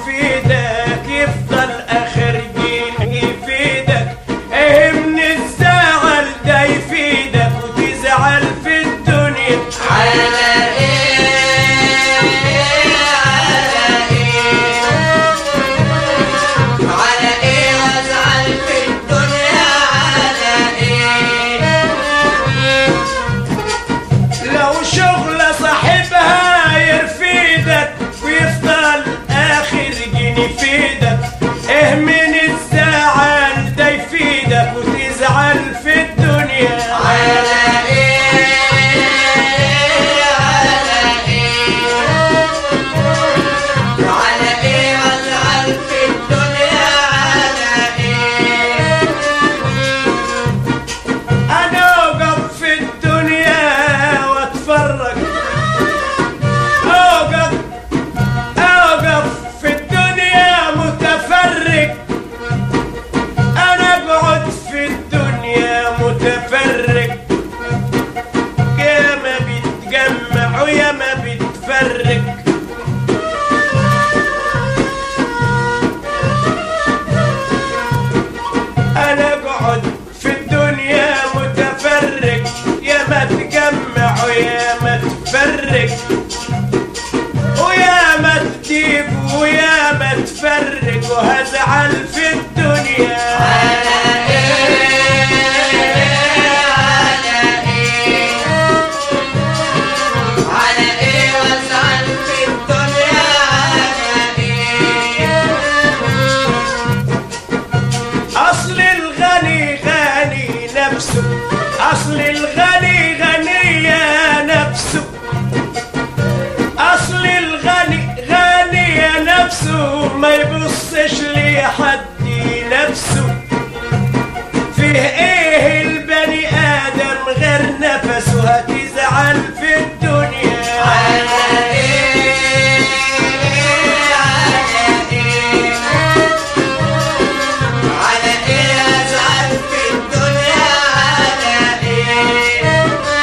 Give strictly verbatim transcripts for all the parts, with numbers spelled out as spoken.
يفيدك يفضل اخر جيل يفيدك، ايه من الزعل ده يفيدك وتزعل في الدنيا على ايه على ايه على ايه وازعل في الدنيا على ايه؟ لو شغلة صاحبها يرفيدك ويفضل اخر جيل يفيدك، ايه من الزعل ده يفيدك وتزعل في الدنيا على ايه على ايه على ايه وازعل في الدنيا على ايه؟ انا اوقف في الدنيا واتفرج، اوقف اوقف في الدنيا متفرج، انا اقعد في الدنيا متفرج، يا ما بيتجمع ويا ما بيتفرج. انا اقعد في الدنيا متفرج، يا ما تجمع ويا ما تفرج، ويا ما تجيب ويا ما تفرج، وهزعل في الدنيا على ايه على ايه على ايه وازعل في الدنيا على ايه؟ اصل الغني غني نفسه، اصل الغني غني يا نفسه، اصل الغني غني يا نفسه، ما يبصش لحد نفسه. فيه ايه البني ادم غير نفسه، هتزعل في الدنيا على ايه على ايه على ايه ازعل في الدنيا على ايه؟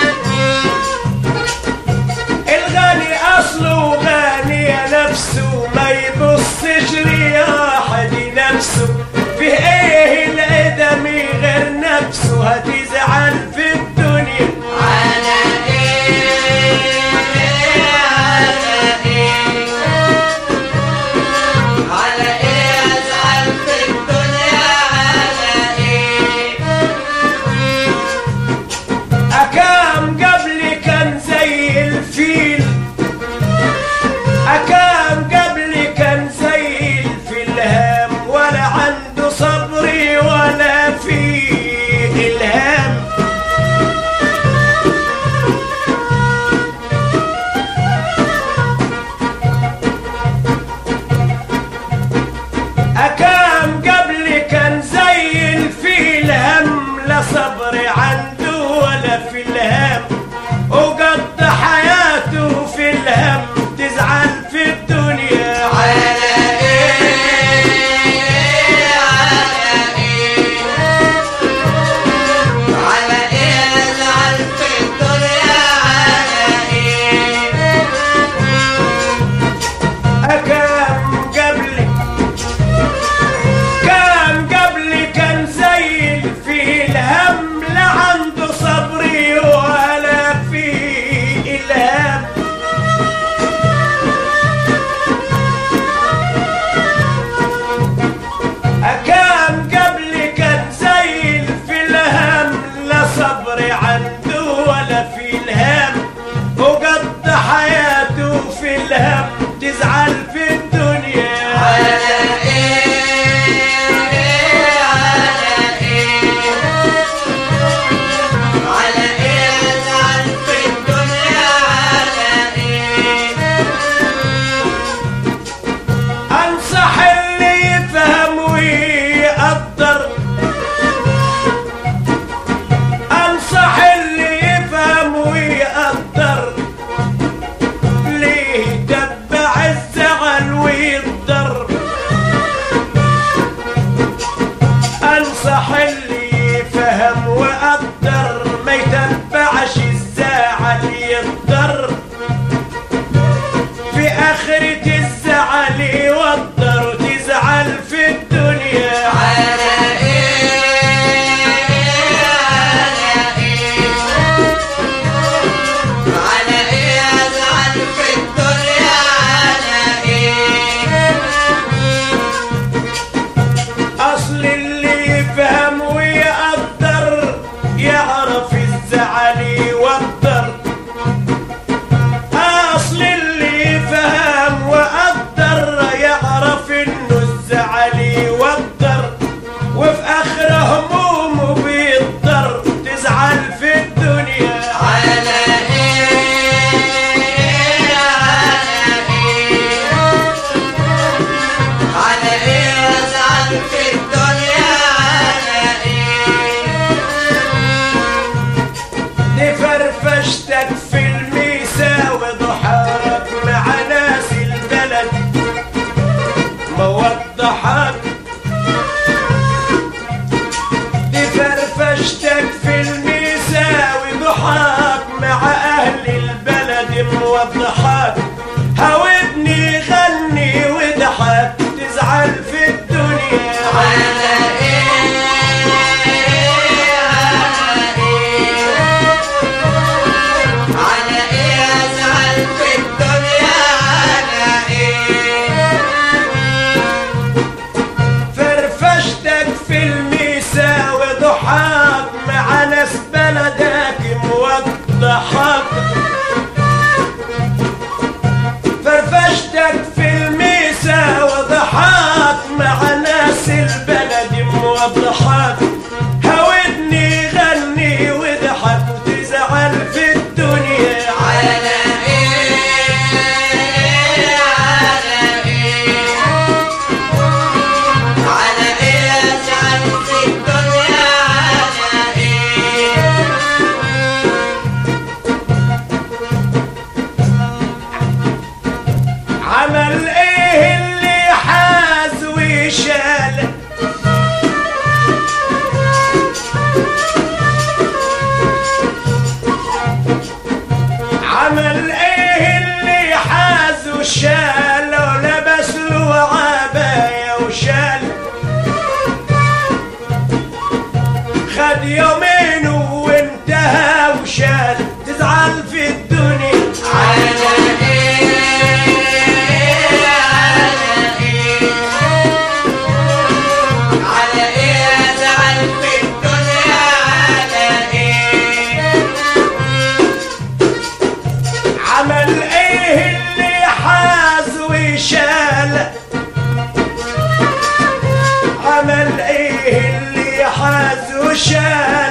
الغني اصله غني يا نفسه، ما يبصش لأحد نفسه. فيه ايه الادمي غير نفسه، وشال، خد يومين وانتهى وشال. تزعل في الدنيا على ايه على ايه على ايه ازعل في الدنيا على ايه عمل ايه اللي حاز وشال، عمل ايه اللي حاز وشال.